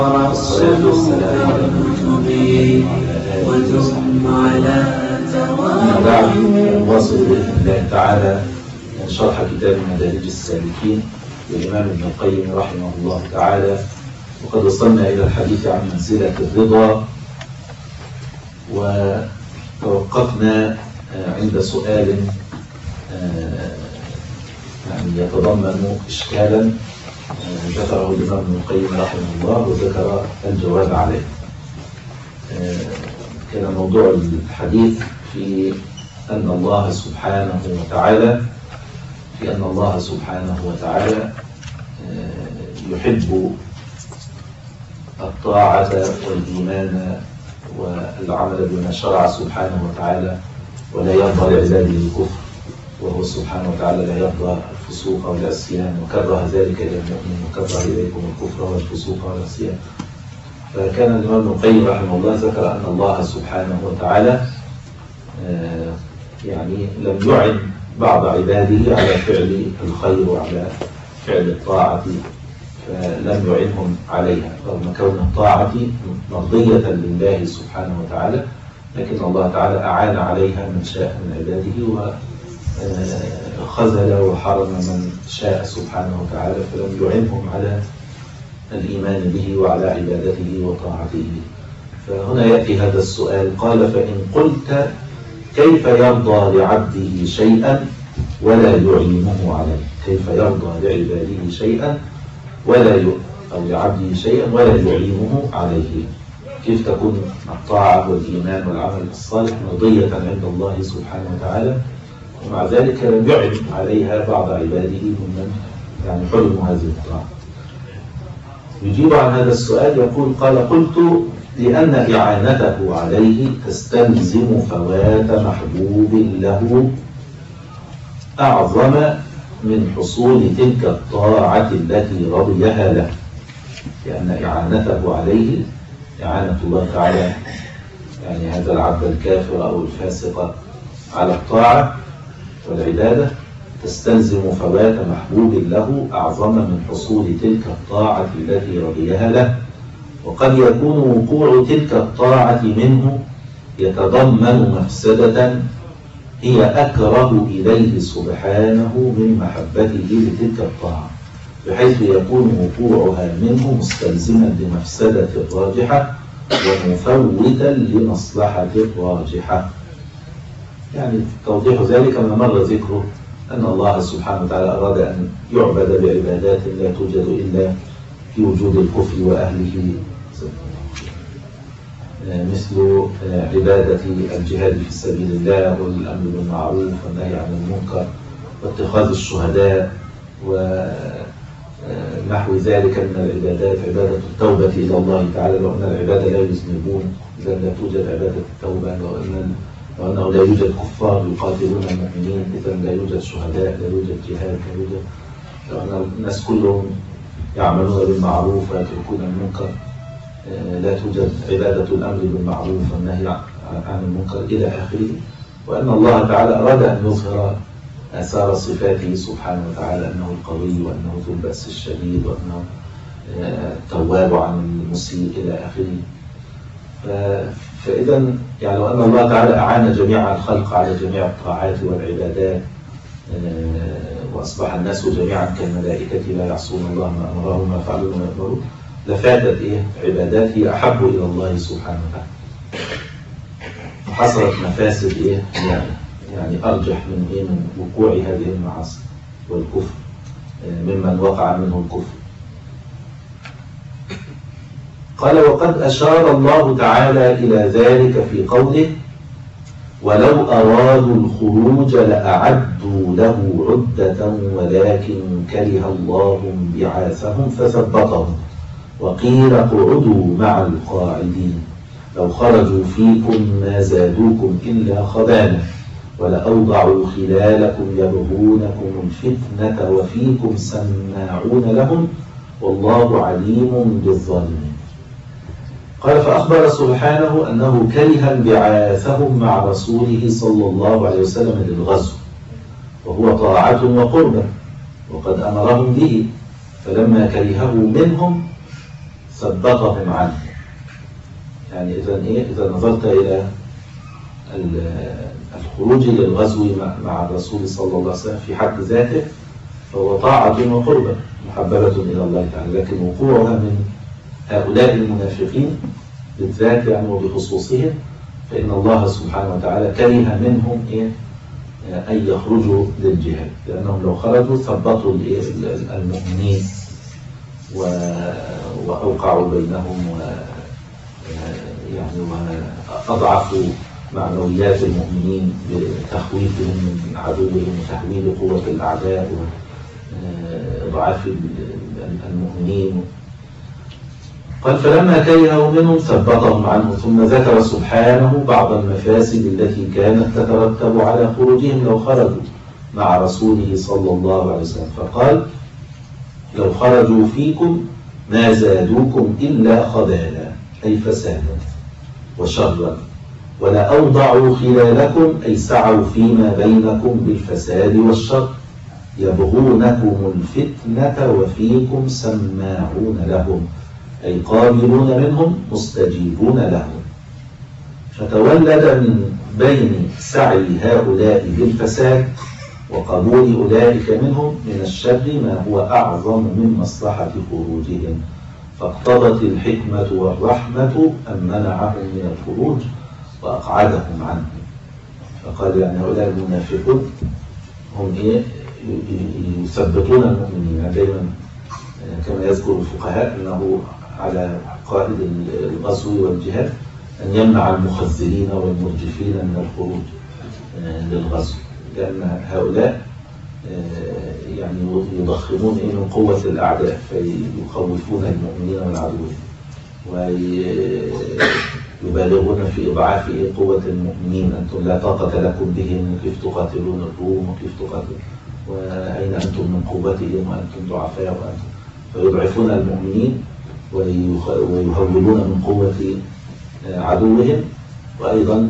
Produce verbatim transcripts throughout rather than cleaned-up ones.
والصلاة والسلام على المرسلين وثم على أما بعد، نواصل بإذن الله تعالى شرح كتاب مدارج السالكين للإمام ابن القيم رحمه الله تعالى. وقد وصلنا إلى الحديث عن منزلة الرضا، وتوقفنا عند سؤال يعني يتضمن إشكالا ذكره الإمام ابن القيم رحمه الله وذكر الجواب عليه. كان موضوع الحديث في أن الله سبحانه وتعالى في أن الله سبحانه وتعالى يحب الطاعة والإيمان والعمل بما شرع سبحانه وتعالى، ولا يرضى لعباده الكفر، وهو سبحانه وتعالى لا يرضى الفسوق والعصيان، وكره ذلك إلى المؤمن وكره إليكم الكفر والفسوق والعصيان. فكان الإمام ابن القيم رحمه الله ذكر أن الله سبحانه وتعالى يعني لم يعن بعض عباده على فعل الخير وعلى فعل الطاعة، فلم يعنهم عليها رغم كون الطاعة مرضية لله سبحانه وتعالى، لكن الله تعالى أعان عليها من شاء من عباده وخذل وحرم من شاء سبحانه وتعالى، فلم يعنهم على الإيمان به وعلى عبادته وطاعته. فهنا يأتي هذا السؤال، قال: فإن قلت كيف يرضى لعبده شيئا ولا يعينه عليه؟ كيف يرضى لعباده شيئا ولا ي... أو لعبده شيئا ولا يعينه عليه؟ كيف تكون الطاعة والإيمان والعمل الصالح مرضية عند الله سبحانه وتعالى، ومع ذلك لم يعن عليها بعض عباده ممن يعني حرموا هذه الطاعة؟ يجيب عن هذا السؤال يقول: قال: قلت لأن إعانته عليه تستلزم فوات محبوب له أعظم من حصول تلك الطاعة التي رضيها له. لأن إعانته عليه، إعانة الله تعالى يعني هذا العبد الكافر أو الفاسق على الطاعة والعبادة تستلزم فوات محبوب له أعظم من حصول تلك الطاعة التي رضيها له. وقد يكون وقوع تلك الطاعة منه يتضمن مفسدة هي أكره إليه سبحانه من محبته لتلك الطاعة، بحيث يكون وقوعها منه مستلزما لمفسدة راجحة ومفوتا لمصلحة راجحة. يعني توضيح ذلك ما مر ذكره أن الله سبحانه وتعالى أراد أن يعبد بعبادات لا توجد إلا في وجود الكفر وأهله، مثل عبادة الجهاد في سبيل الله والأمر بالمعروف والنهي عن المنكر واتخاذ الشهداء ونحو ذلك من العبادات. عبادة التوبة إلى الله تعالى، لو أن العباد لا يذنبون إذا لا توجد عبادة التوبة، لو أن لو أنه لا يوجد كفار يقاتلون المؤمنين إذا لا يوجد شهداء، لا يوجد جهاد، لا يوجد، لو أن الناس كلهم يعملون بالمعروف ويتركون المنكر لا توجد عبادة الأمر بالمعروف والنهي عن المنكر إلى آخره. وأن الله تعالى أراد أن يظهر آثار صفاته سبحانه وتعالى، أنه القوي وأنه ذو البأس الشديد وأنه التواب عن المسيء إلى آخره. فإذا يعني لو أن الله تعالى أعان جميع الخلق على جميع الطاعات والعبادات وأصبح الناس جميعا كالملائكة لا يعصون الله ما أمرهم ما فعلوا ما يأمرون، لفاتت إيه عبادات هي أحب إلى الله سبحانه وتعالى، وحصلت مفاسد إيه يعني يعني أرجح من إيه من وقوع هذه المعاصي والكفر ممن وقع منه الكفر. قال: وقد أشار الله تعالى إلى ذلك في قوله: ولو أرادوا الخروج لأعدوا له عدة ولكن كره الله انبعاثهم فثبطهم وقيل اقعدوا مع القاعدين لو خرجوا فيكم ما زادوكم إلا خبالا ولأوضعوا خلالكم يبغونكم الفتنة وفيكم سماعون لهم والله عليم بالظالمين. قال: فأخبر سبحانه أنه كره انبعاثهم مع رسوله صلى الله عليه وسلم للغزو، وهو طاعة وقربة، وقد أمرهم به، فلما كرهه منهم ثبتهم عنه. يعني إذا إيه؟ إذا نظرت إلى الخروج للغزو مع الرسول صلى الله عليه وسلم في حد ذاته فهو طاعة وقربة محببة إلى الله تعالى، لكن وقوعها من هؤلاء المنافقين بالذات يعني وبخصوصهم فإن الله سبحانه وتعالى كره منهم إيه؟ أن يخرجوا للجهاد، لأنهم لو خرجوا ثبطوا المؤمنين وأوقعوا بينهم و يعني وأضعفوا معنويات المؤمنين بتخويفهم من عدوهم وتحويل قوة الأعداء وإضعاف المؤمنين. قال فلما كرهوا منهم ثبتهم عنه، ثم ذكر سبحانه بعض المفاسد التي كانت تترتب على خروجهم لو خرجوا مع رسوله صلى الله عليه وسلم، فقال لو خرجوا فيكم ما زادوكم إلا خبالا، أي فسادا وشرا، ولا أوضعوا خلالكم، أي سعوا فيما بينكم بالفساد والشر، يبغونكم الفتنة وفيكم سماعون لهم، أي قابلون منهم مستجيبون لهم. فتولد من بين سعي هؤلاء بالفساد وقبول أولئك منهم من الشر ما هو أعظم من مصلحة خروجهم، فاقتضت الحكمة والرحمة أن منعهم من الخروج وأقعدهم عنه. فقال يعني هؤلاء المنافقون هم إيه؟ يثبتون المؤمنين. يعني دائما كما يذكر الفقهاء أنه على قائد الغزو والجهاد أن يمنع المخذلين والمرجفين من الخروج للغزو، لأن هؤلاء يعني يضخمون من قوة الأعداء فيخوفون المؤمنين من عدوهم ويبالغون في إضعاف قوة المؤمنين. أنتم لا طاقة لكم بهم، وكيف تقاتلون الروم، وكيف تقاتلون، وأين أنتم من قوتهم وأنتم ضعفاء، وأنتم فيضعفون المؤمنين ويهولون من قوة عدوهم، وأيضا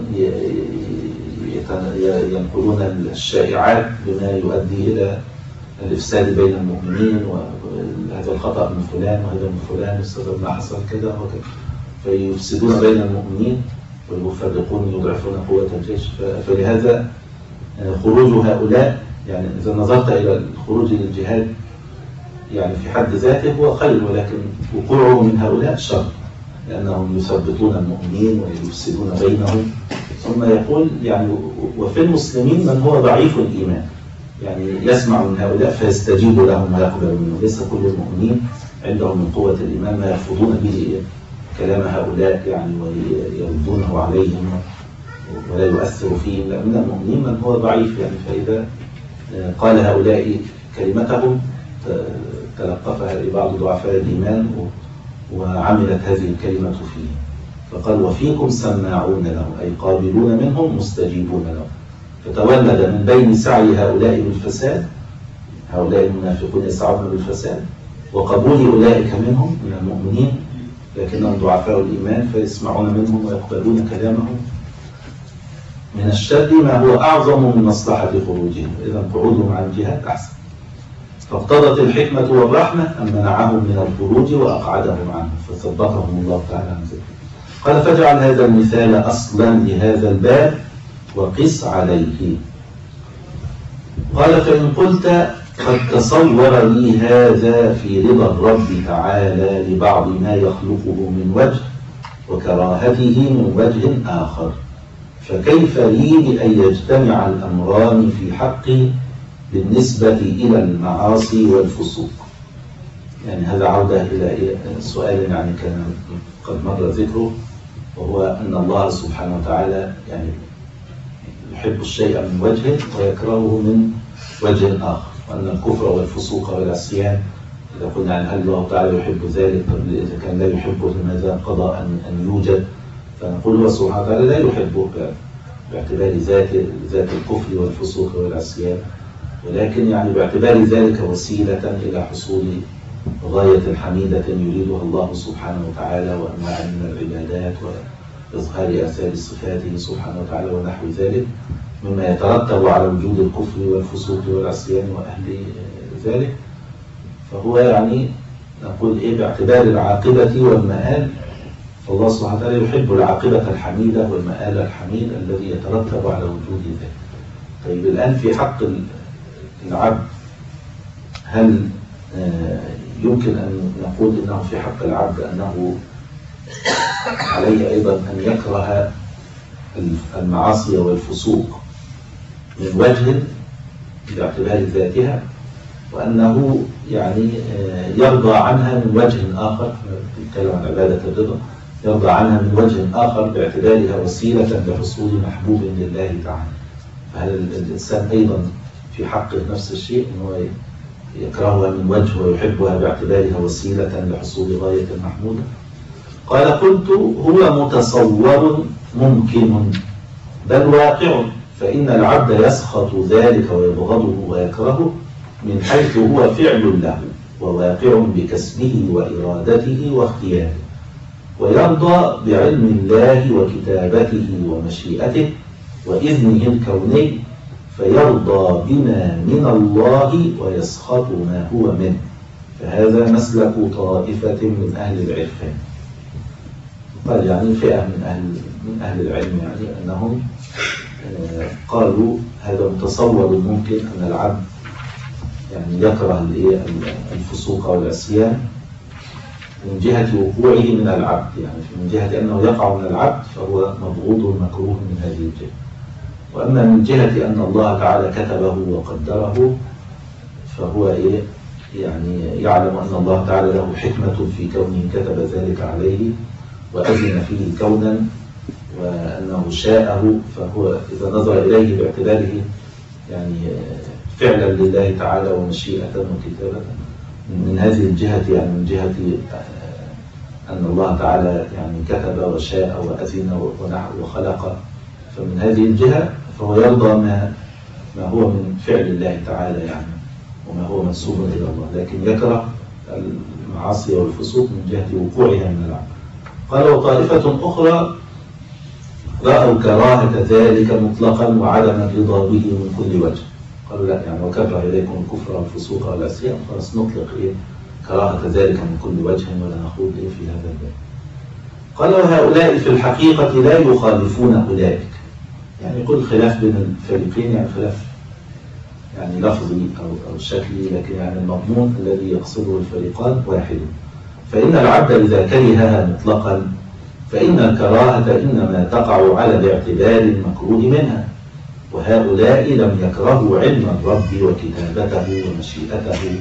ينقلون الشائعات بما يؤدي إلى الإفساد بين المؤمنين، وهذا الخطأ من فلان وهذا من فلان السبب ما حصل كذا وكذا، فيفسدون بين المؤمنين ويفرقون يضعفون قوة الجيش. فلهذا خروج هؤلاء يعني إذا نظرت إلى الخروج للجهاد يعني في حد ذاته هو خير، ولكن وقوعه من هؤلاء شر، لأنهم يثبتون المؤمنين ويفسدون بينهم. ثم يقول يعني وفي المسلمين من هو ضعيف الإيمان، يعني يسمع من هؤلاء فيستجيب لهم ويقبل منهم. ليس كل المؤمنين عندهم من قوة الإيمان ما يرفضون به كلام هؤلاء يعني ويردونه عليهم ولا يؤثر فيهم، لا، من المؤمنين من هو ضعيف. يعني فإذا قال هؤلاء كلمتهم تلقفها لبعض ضعفاء الإيمان وعملت هذه الكلمة فيه. فقال وفيكم سماعون لهم، أي قابلون منهم مستجيبون لهم. فتولد من بين سعي هؤلاء بالفساد، هؤلاء المنافقون يسعون بالفساد، وقبول أولئك منهم من المؤمنين لكنهم ضعفاء الإيمان فيسمعون منهم ويقبلون كلامهم، من الشر ما هو أعظم من مصلحة خروجهم، إذا قعودهم عن الجهاد أحسن. فاقتضت الحكمة والرحمة أن منعهم من الخروج وأقعدهم عنه، فثبتهم الله تعالى عن ذلك. قال فاجعل هذا المثال أصلا لهذا الباب وقس عليه. قال فإن قلت قد تصور لي هذا في رضا الرب تعالى لبعض ما يخلقه من وجه وكراهته من وجه آخر، فكيف لي بأن يجتمع الأمران في حقي بالنسبة إلى المعاصي والفسوق؟ يعني هذا عودة إلى سؤال يعني كان قد مر ذكره، وهو أن الله سبحانه وتعالى يعني يحب الشيء من وجه ويكرهه من وجه آخر، وأن الكفر والفسوق والعصيان إذا قلنا عن هل الله تعالى يحب ذلك، إذا كان لا يحبه لماذا قضى أن يوجد؟ فنقول هو سبحانه وتعالى لا يحبه باعتبار ذات ذات الكفر والفسوق والعصيان، ولكن يعني باعتبار ذلك وسيلة إلى حصول غاية حميدة يريدها الله سبحانه وتعالى، وأنواع من العبادات وإظهار آثار صفاته سبحانه وتعالى ونحو ذلك مما يترتب على وجود الكفر والفسوق والعصيان وأهل ذلك. فهو يعني نقول إيه باعتبار العاقبة والمآل، فالله سبحانه وتعالى يحب العاقبة الحميدة والمآل الحميد الذي يترتب على وجود ذلك. طيب الآن في حق العبد هل يمكن أن نقول إنه في حق العبد أنه عليه أيضا أن يكره المعاصي والفسوق من وجه باعتبار ذاتها، وأنه يعني يرضى عنها من وجه آخر، نتكلم عن عبادة الرضا، يرضى عنها من وجه آخر باعتبارها وسيلة لحصول محبوب لله تعالى؟ فهل الإنسان أيضا في حقه نفس الشيء، أنه يكرهها من وجه ويحبها باعتبارها وسيلة لحصول غاية محمودة؟ قال قلت هو متصور ممكن بل واقع، فإن العبد يسخط ذلك ويبغضه ويكرهه من حيث هو فعل له وواقع بكسبه وإرادته واختياره، ويرضى بعلم الله وكتابته ومشيئته وإذنه الكوني، فيرضى بما من الله ويسخط ما هو منه، فهذا مسلك طائفة من أهل العرفان. قال يعني فئة من أهل, من أهل العلم يعني أنهم قالوا هذا متصور ممكن أن العبد يعني يكره الفسوق والعصيان من جهة وقوعه من العبد، يعني من جهة أنه يقع من العبد فهو مبغوض مكروه من هذه الجهة. وأما من جهة أن الله تعالى كتبه وقدره فهو إيه يعني يعلم أن الله تعالى له حكمة في كونه كتب ذلك عليه وأذن فيه كونا، وأنه شاءه، فهو إذا نظر إليه باعتباره يعني فعلا لله تعالى ومشيئة وكتابة من هذه الجهة، يعني من جهة أن الله تعالى يعني كتب وشاء وأذن وخلق، فمن هذه الجهة فهو يرضى ما ما هو من فعل الله تعالى يعني وما هو منسوب إلى الله، لكن يكره المعاصي والفسوق من جهة وقوعها من العبد. قال وطائفة أخرى رأوا كراهة ذلك مطلقا وعدم الرضا به من كل وجه، قالوا لا يعني وكره إليكم الكفر والفسوق والعصيان، خلاص نطلق إيه كراهة ذلك من كل وجه ولا نخوض إيه في هذا الباب. قال وهؤلاء في الحقيقة لا يخالفون أولئك، يعني كل خلاف بين الفريقين يعني خلاف يعني لفظي أو, أو شكلي، لكن يعني المضمون الذي يقصده الفريقان واحد. فإن العبد إذا كرهها مطلقا فإن الكراهة إنما تقع على الاعتبار المكروه منها، وهؤلاء لم يكرهوا علم الرب وكتابته ومشيئته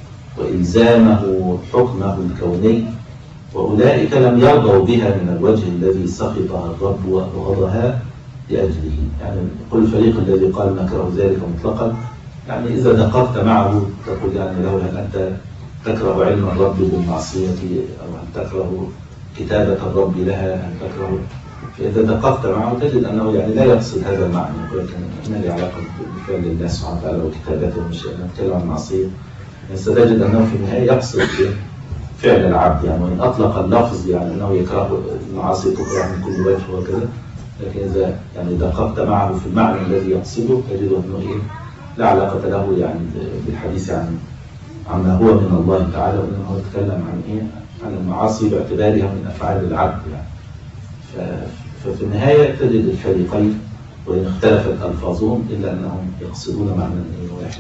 وإلزامه حكمه الكوني، وأولئك لم يرضوا بها من الوجه الذي سخطها الرب وأبغضها لأجله. يعني كل الفريق الذي قال نكره ذلك مطلقا يعني إذا دققت معه تقول يعني له هل أنت تكره علم الرب بالمعصية أو هل تكره كتابة الرب لها، هل تكره؟ فإذا دققت معه تجد أنه يعني لا يقصد هذا المعنى، يقول لك ما له علاقة بفعل الله سبحانه وتعالى وكتابته ومشيئته، نتكلم عن المعصية، ستجد أنه في النهاية يقصد فعل العبد، يعني وإن أطلق اللفظ يعني أنه يكره المعاصي تكره من كل وجه وكذا، لكن إذا يعني دققت معه في المعنى الذي يقصده تجد أنه إيه لا علاقة له يعني بالحديث عن عما هو من الله تعالى، وإنه يتكلم عن إيه عن المعاصي باعتبارها من أفعال العبد يعني. ففي النهاية تجد الفريقين وإن اختلفت ألفاظهم إلا أنهم يقصدون معنى واحدا.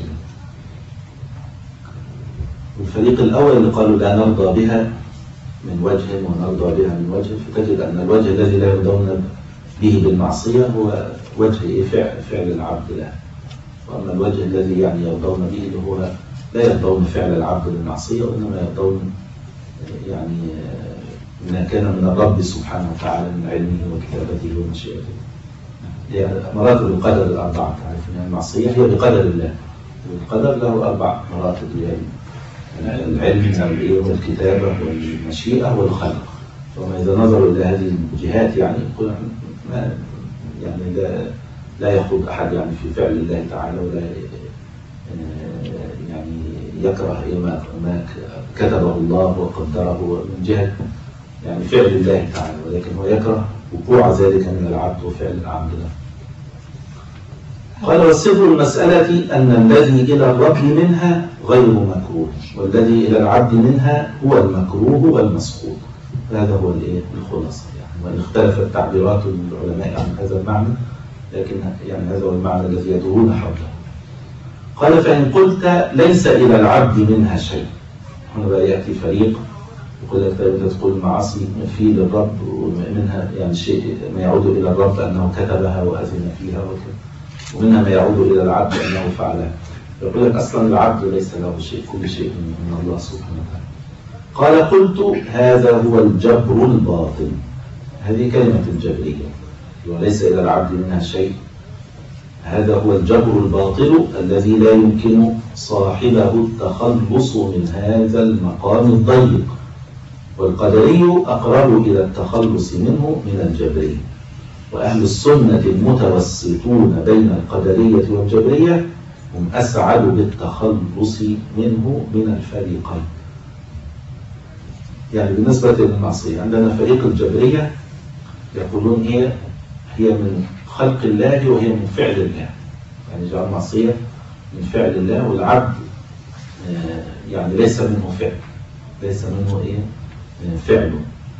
الفريق الأول اللي قالوا لا نرضى بها من وجه ونرضى بها من وجه، فتجد أن الوجه الذي لا يرضون به بالمعصية هو وجه إيه فعل, فعل العبد له، وأما الوجه الذي يعني يرضون به اللي هو لا يرضون فعل العبد بالمعصية، وإنما يرضون يعني ما كان من الرب سبحانه وتعالى من علمه وكتابته ومشيئته. هي مراتب القدر الأربعة، تعرف أن المعصية هي بقدر الله، والقدر له أربع مراتب، يعني العلم والكتابة والمشيئة والخلق. وما إذا نظروا إلى هذه الجهات يعني يقول ما يعني لا لا يخوض أحد يعني في فعل الله تعالى، ولا يعني يكره ما ما كتبه الله وقدره من جهة يعني فعل الله تعالى، ولكن هو يكره وقوع ذلك من العبد وفعل العبد له. قال وسر المسألة أن الذي إلى الرب منها غير مكروه، والذي إلى العبد منها هو المكروه والمسقوط. هذا هو الخلاصة يعني، وإن اختلفت تعبيرات العلماء عن هذا المعنى، لكن يعني هذا هو المعنى الذي يدورون حوله. قال فإن قلت ليس إلى العبد منها شيء، هنا بقى يأتي فريق يقول لك أنت تقول معاصي في للرب ومنها يعني شيء ما يعود إلى الرب أنه كتبها وأذن فيها وكذا، ومنها ما يعود إلى العبد أنه فعلها. يقول لك أصلا العبد ليس له شيء، كل شيء من الله سبحانه وتعالى. قال قلت هذا هو الجبر الباطل، هذه كلمة الجبرية، وليس إلى العبد منها شيء، هذا هو الجبر الباطل الذي لا يمكن صاحبه التخلص من هذا المقام الضيق، والقدري أقرب إلى التخلص منه من الجبرية، وأهل السنة المتوسطون بين القدرية والجبرية هم أسعد بالتخلص منه من الفريقين. يعني بالنسبة للمعصية عندنا فريق الجبرية يقولون هي هي من خلق الله وهي من فعل الله، يعني جعل المعصية من فعل الله، والعبد يعني ليس منه فعل، ليس منه إيه فعله،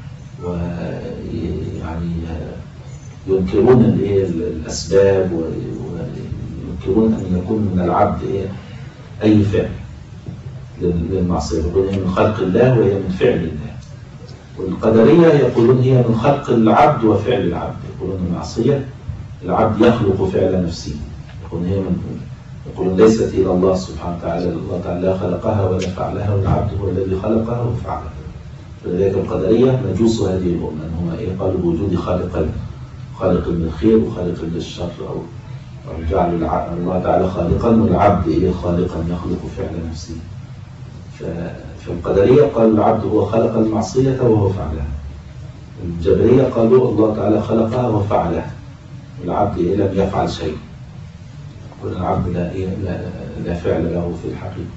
ويعني ينكرون الإيه الأسباب، وينكرون أن يكون من العبد إيه أي فعل للمعصية، يقولون هي من خلق الله وهي من فعل الله. والقدرية يقولون هي من خلق العبد وفعل العبد، يقولون المعصية العبد يخلق فعل نفسه، يقولون هي من يقولون ليست إلى الله سبحانه وتعالى، الله تعالى خلقها ولا فعلها، والعبد هو الذي خلقها وفعلها. فلذلك القدرية مجوس هذه الأمة أنهم إيه قالوا بوجود خالقين، خالق للخير وخالق للشر، أو جعل الله تعالى خالقا والعبد إيه خالقا يخلق فعل نفسه. فالقدرية قالوا العبد هو خلق المعصية وهو فعلها، الجبرية قالوا الله تعالى خلقها وفعلها، العبد إيه لم يفعل شيء، والعبد لا, إيه لا, لا فعل له في الحقيقة.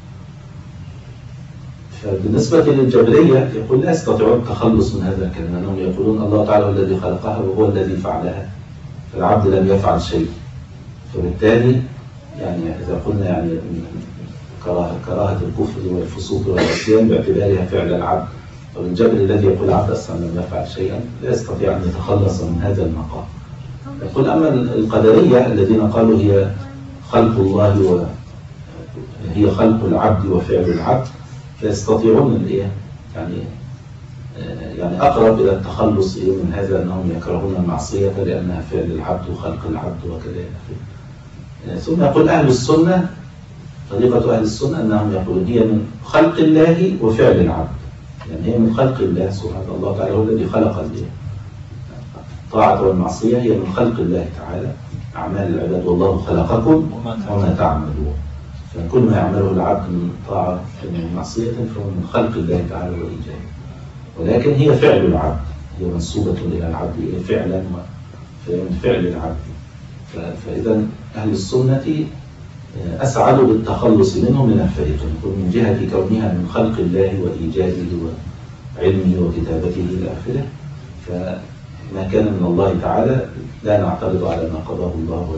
فبالنسبة للجبرية يقول لا يستطيعون التخلص من هذا الكلام، أنهم يقولون الله تعالى هو الذي خلقها وهو الذي فعلها، فالعبد لم يفعل شيء، فبالتالي يعني إذا قلنا يعني كراهة, كراهة الكفر والفسوق والعصيان باعتبارها فعل العبد، والجبر الذي يقول العبد أصلا لم يفعل شيئا لا يستطيع أن يتخلص من هذا المقام. يقول أما القدرية الذين قالوا هي خلق الله وهي خلق العبد وفعل العبد، فيستطيعون الإيه يعني يعني أقرب إلى التخلص من هذا، أنهم يكرهون المعصية لأنها فعل العبد وخلق العبد وكذا. ثم يقول أهل السنة، طريقة أهل السنة أنهم يقولون هي من خلق الله وفعل العبد، يعني هي من خلق الله سبحانه، الله تعالى هو الذي خلق الطاعة والمعصية، هي من خلق الله تعالى، أعمال العباد والله خلقكم وما تعملون، فكل ما يعمله العبد من طاعة من معصية فهو من خلق الله تعالى وإيجابه، ولكن هي فعل العبد، هي منسوبة إلى العبد فعلا، فهي من فعل العبد. فإذا أهل السنة أسعدوا بالتخلص منه من الفريقين، من جهة كونها من خلق الله وإيجاده وعلمه وكتابته إلى آخره، فما كان من الله تعالى لا نعترض على ما قضاه الله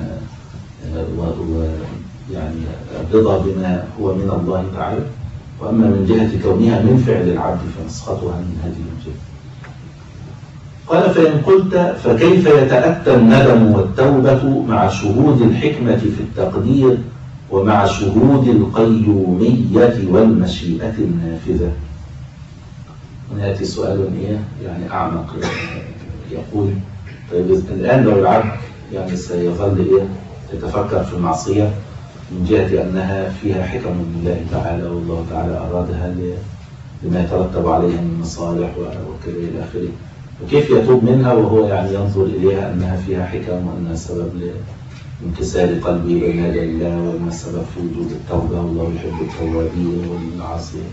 وما يعني الرضا بما هو من الله تعالى، وأما من جهة كونها من فعل العبد فنسخطها من هذه الجهة. قال فإن قلت فكيف يتأتى الندم والتوبة مع شهود الحكمة في التقدير ومع شهود القيومية والمشيئة النافذة؟ هنا يأتي سؤال إيه يعني أعمق، يقول طيب الآن لو العبد يعني سيظل إيه يتفكر في المعصية من جهة أنها فيها حكم من الله تعالى، والله تعالى أرادها لما يترتب عليها من مصالح وكذا إلى آخره، وكيف يتوب منها وهو يعني ينظر إليها أنها فيها حكم وأنها سبب لانكسار قلبه بين يدي الله، وأنها سبب في وجود التوبة، والله يحب التوابين، والمعاصي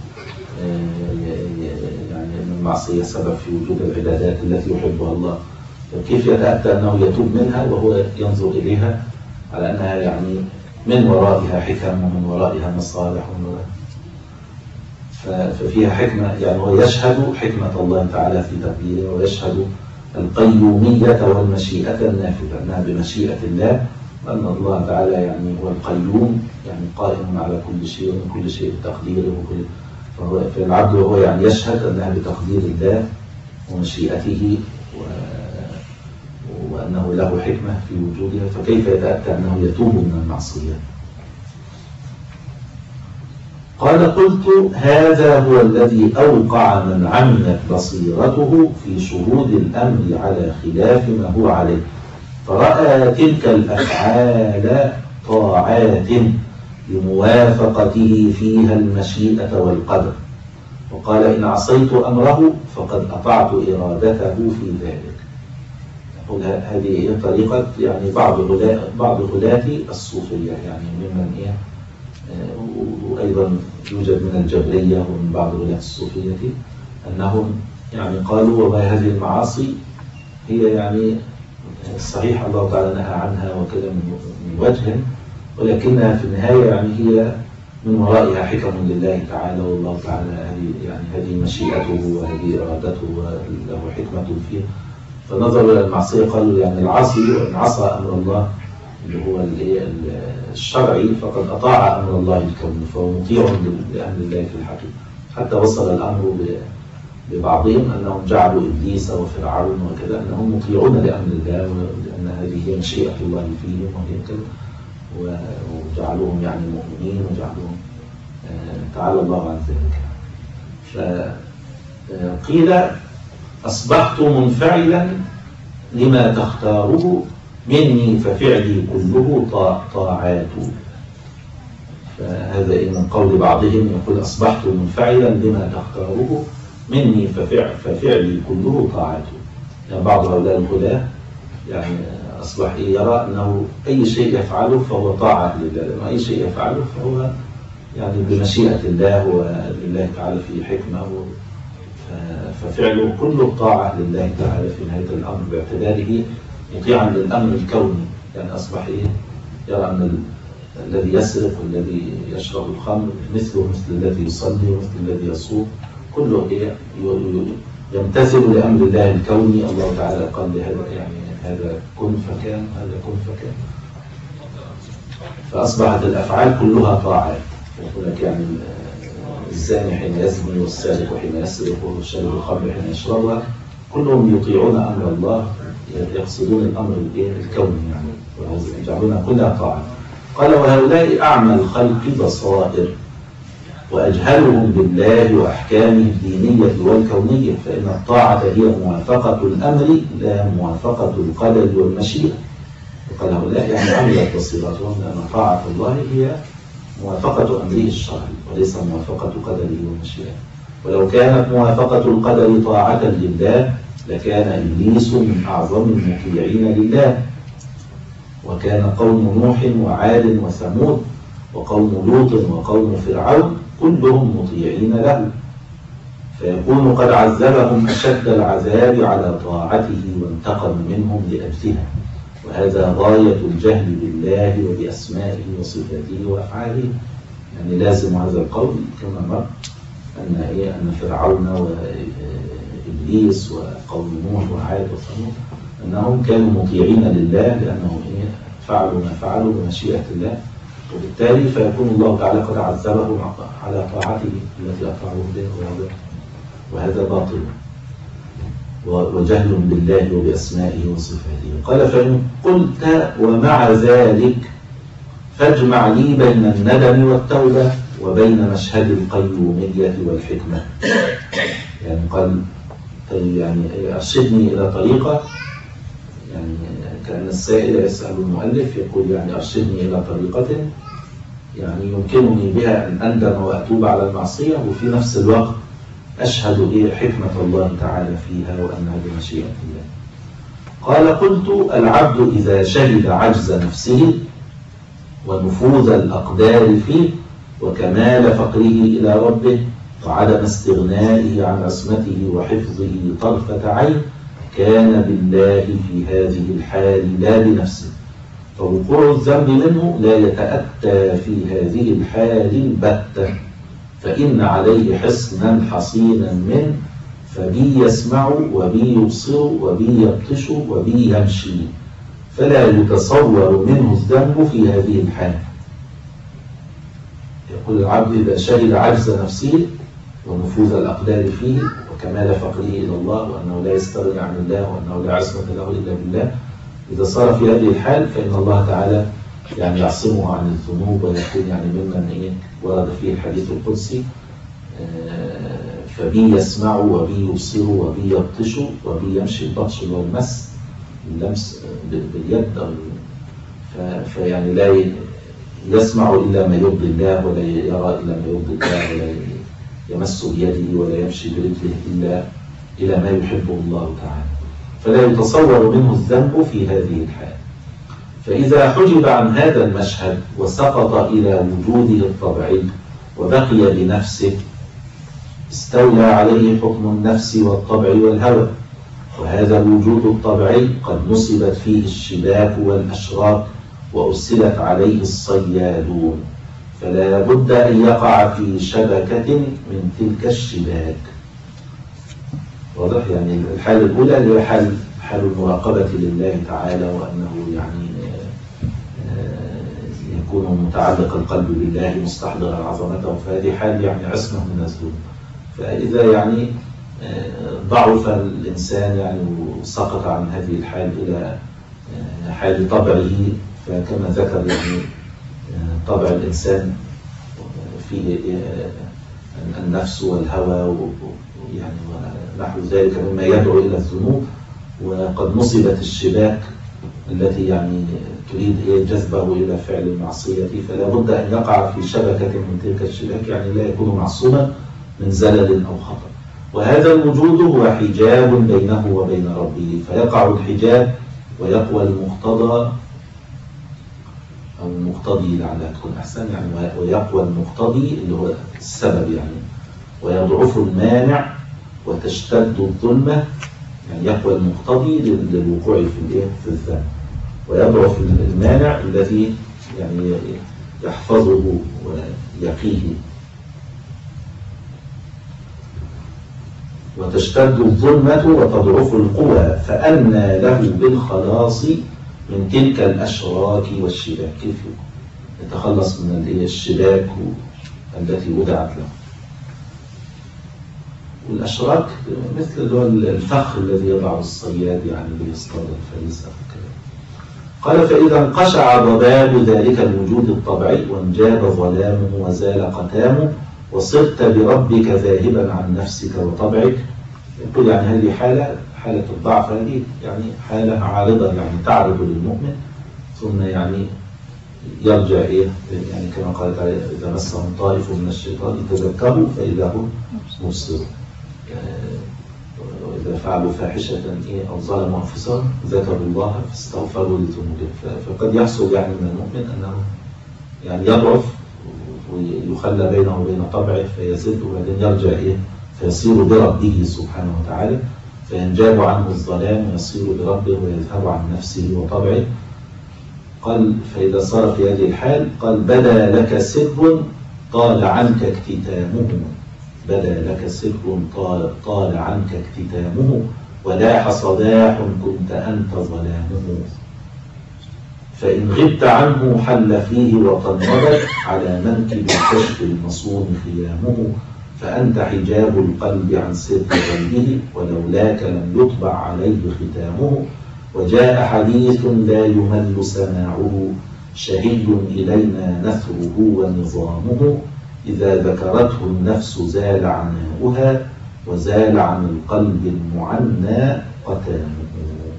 يعني المعصية سبب في وجود العبادات التي يحبها الله، فكيف يتأتى أنه يتوب منها وهو ينظر إليها على أنها يعني من ورائها حكم ومن ورائها مصالح، ففيها حكمة، يعني هو يشهد حكمة الله تعالى في تقديره، ويشهد القيومية والمشيئة النافذة، أنها بمشيئة الله وأن الله تعالى يعني هو القيوم، يعني قائم على كل شيء ومن كل شيء بتقديره وكل. فهو فالعبد وهو يعني يشهد أنها بتقدير الله ومشيئته و... وأنه له حكمة في وجودها، فكيف يتأتى أنه يتوب من المعصية؟ قال قلت هذا هو الذي أوقع من عمت بصيرته في شهود الأمر على خلاف ما هو عليه، فرأى تلك الأفعال طاعات لموافقته فيها المشيئة والقدر، وقال إن عصيت أمره فقد أطعت إرادته في ذلك. يقول هذه طريقة يعني بعض غلاة بعض غلاة الصوفية، يعني ممن إيه، وأيضا يوجد من الجبرية ومن بعض غلاة الصوفية أنهم يعني قالوا وما هذه المعاصي هي يعني صحيح الله تعالى نهى عنها وكذا من وجه، ولكنها في النهاية يعني هي من ورائها حكم لله تعالى، والله تعالى يعني هذه مشيئته وهذه إرادته وله حكمة فيه. فنظروا إلى المعصية قالوا يعني العاصي وإن عصى أمر الله اللي هو الشرعي فقد أطاع أمر الله الكوني، فهو مطيع لأمر الله في الحقيقة. حتى وصل الأمر ببعضهم أنهم جعلوا إبليس وفرعون وكذا أنهم مطيعون لأمر الله، وأن هذه هي مشيئة الله فيهم وهي كذا، وجعلوهم يعني مؤمنين وجعلوهم تعالى الله عن ذلك. فقيل أصبحت منفعلا لما تختاره مني ففعلي كله طاعات. فهذا من قول بعضهم يقول أصبحت منفعلا لما تختاره مني ففعل ففعلي كله طاعات. يعني بعض هؤلاء الغلاة يعني أصبح يرى أنه أي شيء يفعله فهو طاعة لله، لأنه أي شيء يفعله فهو يعني بمشيئة الله ولله تعالى في حكمة، ففعله كله طاعة لله تعالى في نهاية الأمر باعتباره مطيعا للأمر الكوني. يعني أصبح إيه يرى أن الذي يسرق والذي يشرب الخمر مثله مثل الذي يصلي ومثل الذي يصوم، كله إيه يمتثل لأمر الله الكوني. الله تعالى قال لهذا يعني هذا كن فكان، هذا كن فكان، فأصبحت الأفعال كلها طاعات. يقول لك يعني الزاني حين يزني والسارق حين يسرق والشارب الخمر حين يشربها كلهم يطيعون أمر الله، يقصدون الأمر الكوني يعني، ويجعلونها كلها طاعة. قال وهؤلاء أعمى الخلق بصائر وأجهلهم بالله وأحكامه الدينية والكونية، فإن الطاعة هي موافقة الأمر لا موافقة القدر والمشيئة. وقال هؤلاء يعني عملت بصيرتهم لأن طاعة الله هي موافقة أمره الشرعي وليس موافقة قدره ومشيئته. ولو كانت موافقة القدر طاعة لله لكان إبليس من أعظم المطيعين لله، وكان قوم نوح وعاد وثمود وقوم لوط وقوم فرعون كلهم مطيعين له، فيكون قد عذبهم أشد العذاب على طاعته وانتقم منهم لأجلها. وهذا غاية الجهل بالله وبأسمائه وصفاته وأفعاله. يعني لازم هذا القول كما مر أن إيه أن فرعون وإبليس وقوم نوح وعاد وثمود أنهم كانوا مطيعين لله لأنهم إيه فعلوا ما فعلوا بمشيئة الله، وبالتالي فيكون الله تعالى قد عذبهم على طاعته التي أطاعوه به، وهذا باطل وجهل بالله وبأسمائه وصفاته. قال فإن قلت ومع ذلك فاجمع لي بين الندم والتوبة وبين مشهد القيومية والحكمة. يعني قال يعني أرشدني إلى طريقة، يعني كأن السائل يسأل المؤلف يقول يعني أرشدني إلى طريقة يعني يمكنني بها أن أندم وأتوب على المعصية وفي نفس الوقت أشهد إيه حكمة الله تعالى فيها وأنها بمشيئة الله. قال قلت العبد إذا شهد عجز نفسه ونفوذ الأقدار فيه وكمال فقره إلى ربه وعدم استغنائه عن عصمته وحفظه طرفة عين كان بالله في هذه الحال لا بنفسه، فوقوع الذنب منه لا يتأتى في هذه الحال البتة، فإن عليه حصنا حصينا منه فبي يسمع وبي يبصر وبي يبطش وبي يمشي، فلا يتصور منه الذنب في هذه الحال. يقول العبد إذا شهد عجز نفسه ونفوذ الأقدار فيه وكمال فقره إلى الله وأنه لا يستغني عن الله وأنه لا عصمة له إلا بالله، إذا صار في هذه الحال فإن الله تعالى يعني يعصمه عن الذنوب ويكون يعني ممن إيه ورد فيه الحديث القدسي فبي يسمع وبي يبصر وبي يبطش وبي يمشي البطش والمس اللمس باليد، فيعني لا يسمع إلا ما يرضي الله ولا يرى إلا ما يرضي الله ولا يمس بيده ولا يمشي برجله إلا إلى ما يحبه الله تعالى، فلا يتصور منه الذنب في هذه الحال. فإذا حجب عن هذا المشهد وسقط إلى وجوده الطبيعي وبقي بنفسه استولى عليه حكم النفس والطبع والهوى، وهذا الوجود الطبيعي قد نصبت فيه الشباك والأشراك وأرسلت عليه الصيادون، فلا بد أن يقع في شبكة من تلك الشباك. واضح؟ يعني الحالة الأولى اللي هي حال حال المراقبة لله تعالى وأنه يعني يكون متعلق القلب بالله مستحضرا عظمته، فهذه حال يعني عصمة من الذنوب. فإذا يعني ضعف الإنسان يعني وسقط عن هذه الحال إلى حال طبعه، فكما ذكر يعني طبع الإنسان فيه النفس والهوى يعني ونحو ذلك مما يدعو إلى الذنوب، وقد نصبت الشباك التي يعني تريد هي جذبه إلى فعل المعصية، فلا بد أن يقع في شبكة من تلك الشباك، يعني لا يكون معصوما من زلل أو خطأ. وهذا الوجود هو حجاب بينه وبين ربه، فيقع الحجاب ويقوى المقتضى أو المقتضي لعلها تكون أحسن، يعني ويقوى المقتضي اللي هو السبب يعني، ويضعف المانع وتشتد الظلمة، يعني يقوى المقتضي للوقوع في في الذنب، ويضعف المانع الذي يعني يحفظه ويقيه، وتشتد الظلمة وتضعف القوى، فأنى له بالخلاص من تلك الأشراك والشباك. كيف يتخلص من الشباك التي وضعت له؟ والأشراك مثل الفخ الذي يضعه الصياد يعني ليصطاد الفريسة. قال فإذا انقشع ضباب ذلك الوجود الطبيعي وانجاب ظلامه وزال قتامه وصرت بربك ذاهبا عن نفسك وطبعك. يقول يعني هذه حالة حالة الضعف، هذه يعني حالة عارضة يعني تعرض للمؤمن، ثم يعني يرجع إيه يعني كما قال تعالى إذا مسهم طائف من الشيطان تذكروا فإذا هم مبصرون. وإذا فعلوا فاحشة إيه أو ظلموا أنفسهم ذكروا الله فاستغفروا لذنوبهم. فقد يحصل يعني من المؤمن أنه يعني يضعف ويخلى بينه وبين طبعه فيزد، وبعدين يرجع إيه فيصير بربه سبحانه وتعالى، فينجاب عنه الظلام ويصير بربه ويذهب عن نفسه وطبعه. قال فإذا صار في هذه الحال قال بدا لك سر طال عنك اكتتامه، بدا لك سر طال, طال عنك اكتتامه ولاح صداح كنت أنت ظلامه، فإن غبت عنه حل فيه وطنبت على منكب الكشف المصون خيامه، فأنت حجاب القلب عن سر قلبه ولولاك لم يطبع عليه ختامه، وجاء حديث لا يمل سماعه شهي إلينا نثره ونظامه، إذا ذكرته النفس زال عناؤها وزال عن القلب المعنى قتامه.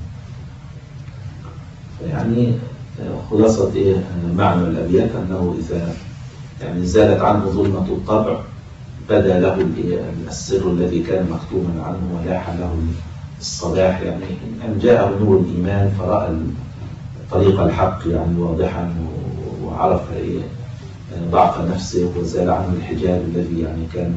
يعني خلاصة إيه معنى الأبيات أنه إذا يعني زالت عنه ظلمة الطبع بدا له السر الذي كان مكتوما عنه ولاح له الصلاح، يعني أن جاءه نور الإيمان فرأى طريق الحق يعني واضحا وعرف إيه ضعف نفسه وزال عنه الحجاب الذي يعني كان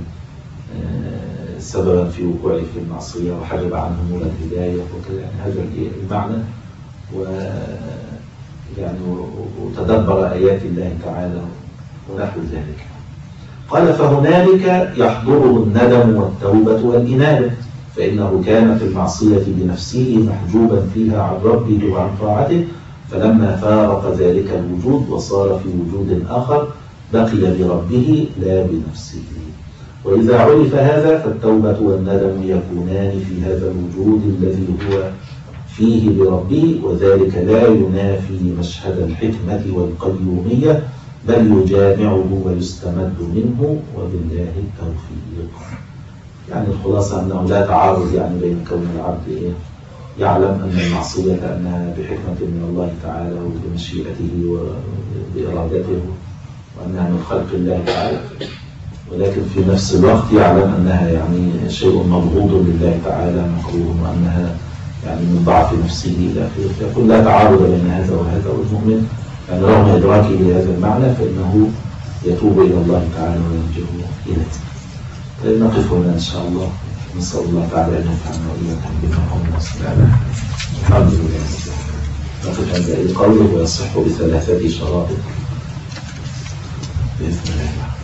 سببا في وقوعه في المعصية وحجب عنه نور الهداية وكذا، يعني هذا المعنى، و يعني وتدبر آيات الله تعالى ونحو ذلك. قال فهنالك يحضره الندم والتوبة والإنابة، فإنه كان في المعصية بنفسه محجوبا فيها عن ربه وعن طاعته، فلما فارق ذلك الوجود وصار في وجود آخر بقي بربه لا بنفسه. وإذا عرف هذا فالتوبة والندم يكونان في هذا الوجود الذي هو فيه بربه، وذلك لا ينافي مشهد الحكمة والقيومية بل يجامعه ويستمد منه، وبالله التوفيق. يعني الخلاصة أنه لا تعارض يعني بين كون العبد إيه؟ يعلم أن المعصية أنها بحكمة من الله تعالى وبمشيئته وبإرادته وأنها من خلق الله تعالى، ولكن في نفس الوقت يعلم أنها يعني شيء مبغوض لله تعالى مكروه، وأنها يعني من ضعف نفسه إلى آخره. فيقول لا تعارض بين هذا وهذا، والمؤمن يعني رغم إدراكه لهذا المعنى فإنه يتوب إلى الله تعالى ويرجع إليه. نقف هنا إن شاء الله، نسأل الله تعالى أن ينفعنا وإياكم بما قلنا وسمعنا. الحمد لله. نقف عند قوله ويصح بثلاثة شرائط بإذن الله.